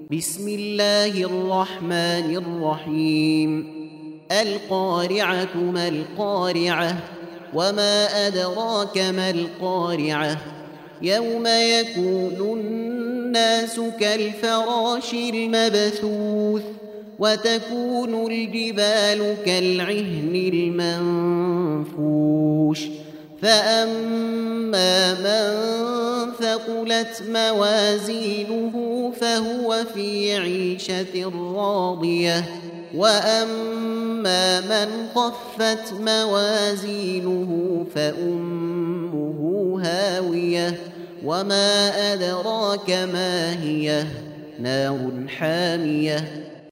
بسم الله الرحمن الرحيم القارعة ما القارعة وما أدراك ما القارعة يوم يكون الناس كالفراش المبثوث وتكون الجبال كالعهن المنفوش فأما من ثقلت موازينه فهو في عيشة راضية وأما من خفت موازينه فأمه هاوية وما أدراك ما هي نار حامية